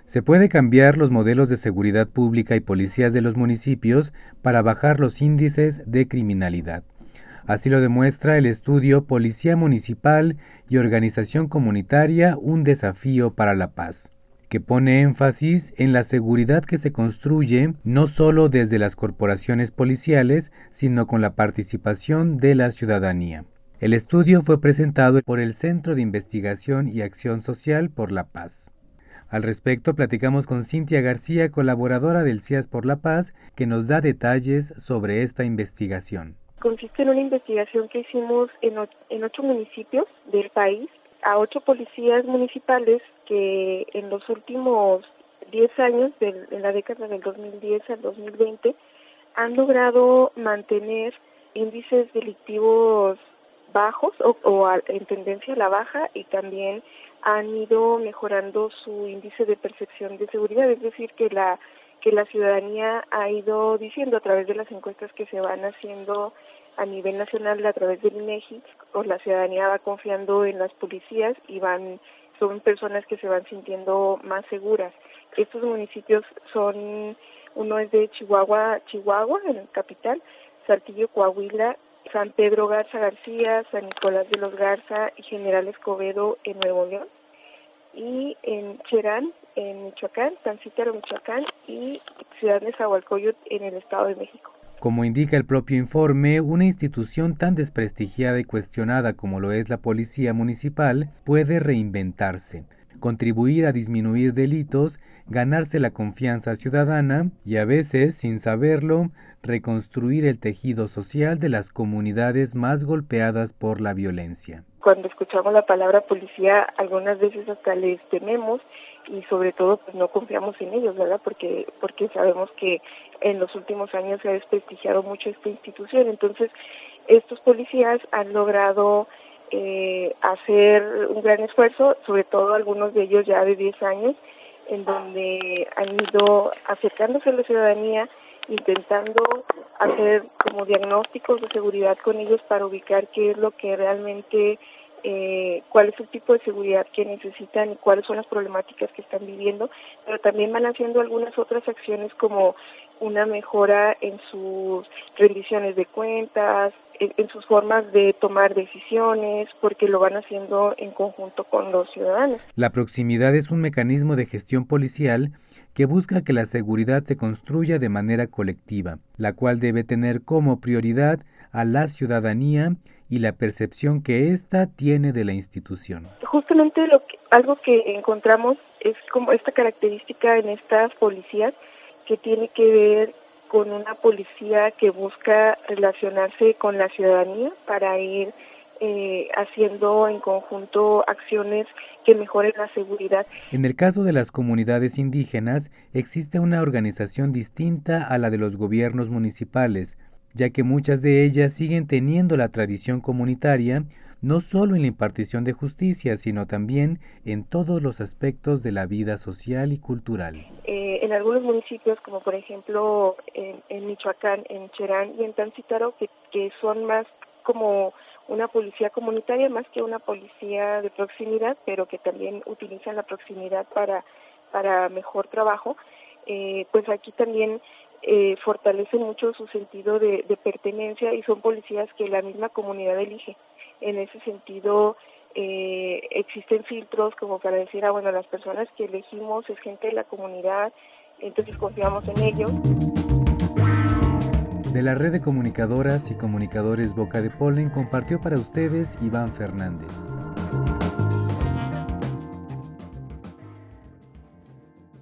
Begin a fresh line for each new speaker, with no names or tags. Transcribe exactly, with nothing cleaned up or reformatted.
Se puede cambiar los modelos de seguridad pública y policías de los municipios para bajar los índices de criminalidad. Así lo demuestra el estudio Policía Municipal y Organización Comunitaria, un desafío para la paz, que pone énfasis en la seguridad que se construye no solo desde las corporaciones policiales, sino con la participación de la ciudadanía. El estudio fue presentado por el Centro de Investigación y Acción Social por la Paz. Al respecto, platicamos con Cintia García, colaboradora del C I A S por la Paz, que nos da detalles sobre esta investigación.
Consiste en una investigación que hicimos en, o- en ocho municipios del país, a ocho policías municipales que en los últimos diez años, de, en la década del dos mil diez al dos mil veinte, han logrado mantener índices delictivos bajos o, o a, en tendencia a la baja, y también han ido mejorando su índice de percepción de seguridad, es decir, que la que la ciudadanía ha ido diciendo a través de las encuestas que se van haciendo a nivel nacional a través del INEGI, o la ciudadanía va confiando en las policías y van son personas que se van sintiendo más seguras. Estos municipios son, uno es de Chihuahua, Chihuahua, en el capital, Saltillo, Coahuila, San Pedro Garza García, San Nicolás de los Garza y General Escobedo en Nuevo León, y en Cherán, en Michoacán, Tancítaro, Michoacán, y Ciudad de Nezahualcóyotl en el Estado de México.
Como indica el propio informe, una institución tan desprestigiada y cuestionada como lo es la Policía Municipal puede reinventarse, contribuir a disminuir delitos, ganarse la confianza ciudadana y a veces, sin saberlo, reconstruir el tejido social de las comunidades más golpeadas por la violencia.
Cuando escuchamos la palabra policía, algunas veces hasta les tememos y sobre todo pues no confiamos en ellos, ¿verdad? Porque porque sabemos que en los últimos años se ha desprestigiado mucho esta institución. Entonces, estos policías han logrado eh, hacer un gran esfuerzo, sobre todo algunos de ellos ya de diez años, en donde han ido acercándose a la ciudadanía, intentando hacer como diagnósticos de seguridad con ellos para ubicar qué es lo que realmente, eh, cuál es el tipo de seguridad que necesitan y cuáles son las problemáticas que están viviendo, pero también van haciendo algunas otras acciones como una mejora en sus rendiciones de cuentas, en, en sus formas de tomar decisiones, porque lo van haciendo en conjunto con los ciudadanos.
La proximidad es un mecanismo de gestión policial que busca que la seguridad se construya de manera colectiva, la cual debe tener como prioridad a la ciudadanía y la percepción que ésta tiene de la institución.
Justamente lo que, algo que encontramos es como esta característica en estas policías que tiene que ver con una policía que busca relacionarse con la ciudadanía para ir eh, haciendo en conjunto acciones que mejoren la seguridad.
En el caso de las comunidades indígenas, existe una organización distinta a la de los gobiernos municipales, ya que muchas de ellas siguen teniendo la tradición comunitaria, no solo en la impartición de justicia, sino también en todos los aspectos de la vida social y cultural.
Eh, en algunos municipios, como por ejemplo en, en Michoacán, en Cherán y en Tancítaro, que, que son más como una policía comunitaria más que una policía de proximidad, pero que también utilizan la proximidad para, para mejor trabajo, eh, pues aquí también eh, fortalecen mucho su sentido de, de pertenencia y son policías que la misma comunidad elige. En ese sentido, eh, existen filtros como para decir, ah, bueno, las personas que elegimos es gente de la comunidad, entonces confiamos en ellos.
De la red de comunicadoras y comunicadores Boca de Polen compartió para ustedes Iván Fernández.